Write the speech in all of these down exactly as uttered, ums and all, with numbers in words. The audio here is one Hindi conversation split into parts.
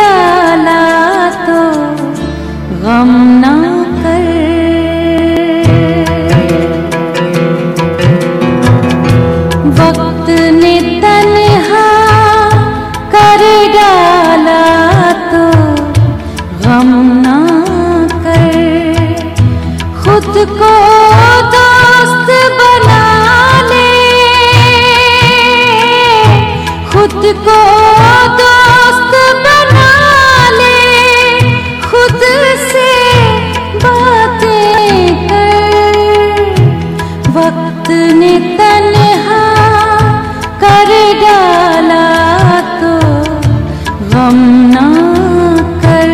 डाला तो गम ना कर। वक्त ने तन्हा कर डाला तो गम ना कर। खुद को दोस्त बना ले, खुद को दोस्त बना ले, खुद से बातें कर। वक्त ने तन्हा कर डाला तो गम ना कर।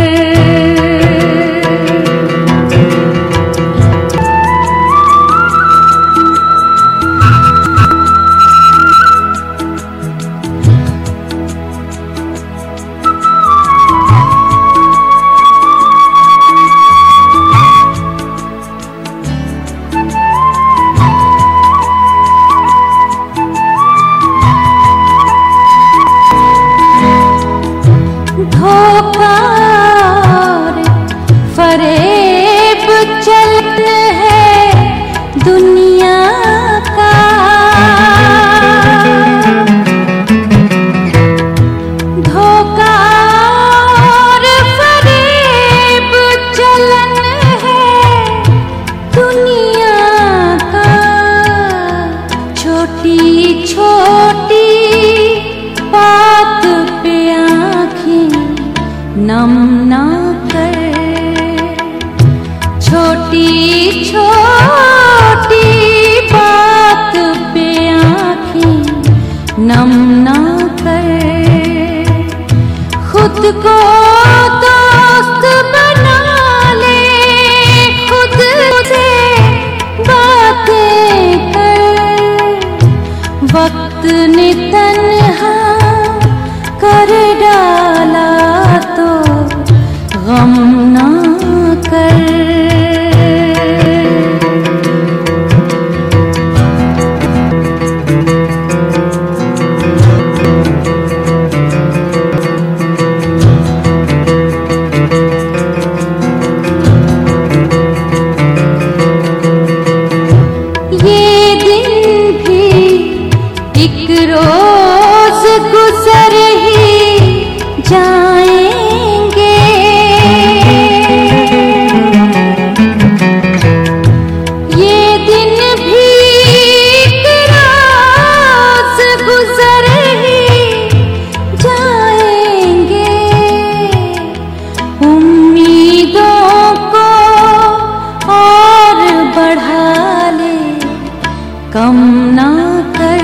धोखा और फरेब चलन है दुनिया का। धोखा और फरेब चलन है दुनिया का। छोटी छोटी बात पे आँखें नम ना कर। छोटी छोटी बात पे आँखें नम ना कर। खुद को दोस्त बना ले, खुद से बातें कर। वक्त ने तन्हा कर डाला तो गम ना कर। ये दिन भी एक रोज गुजर ही जाएंगे। ये दिन भी एक रोज गुजर ही जाएंगे। उम्मीदों को और बढ़ा ले, कम ना कर।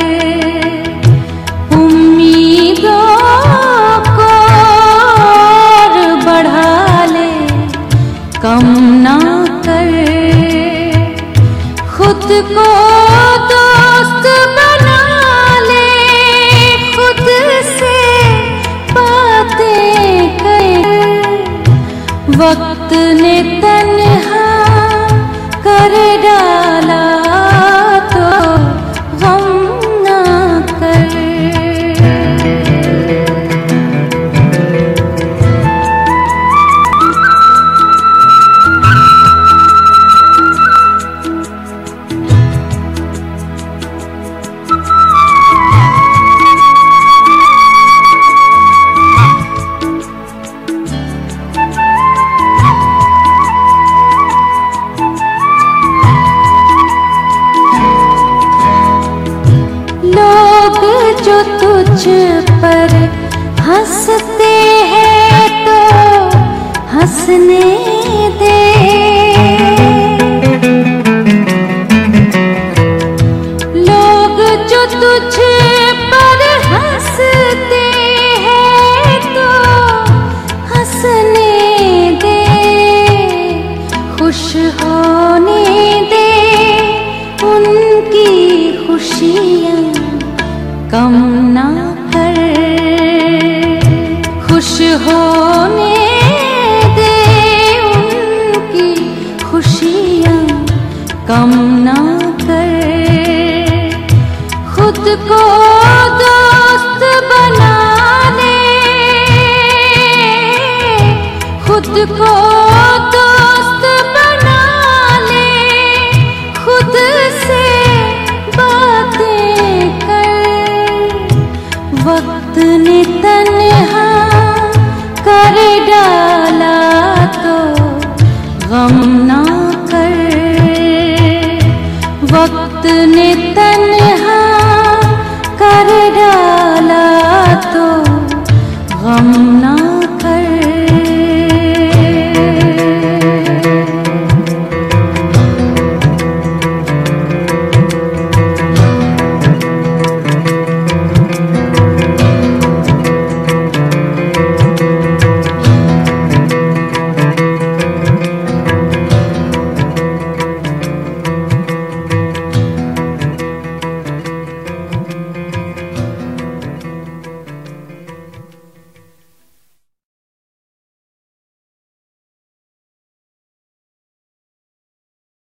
उम्मीदों को और बढ़ा ले, कम ना कर। खुद को दोस्त बना ले, खुद से बातें कर। वक्त ने तन्हा कर डाला तो गम ना कर। जो तुझ पर हंसते हैं तो हंसने दे। लोग जो तुझ पर हंसते हैं तो हंसने दे। खुश होने दे उनकी खुशियाँ कम ना कर। खुश होने दे उनकी खुशियाँ कम ना कर। खुद को दोस्त बना ले, खुद को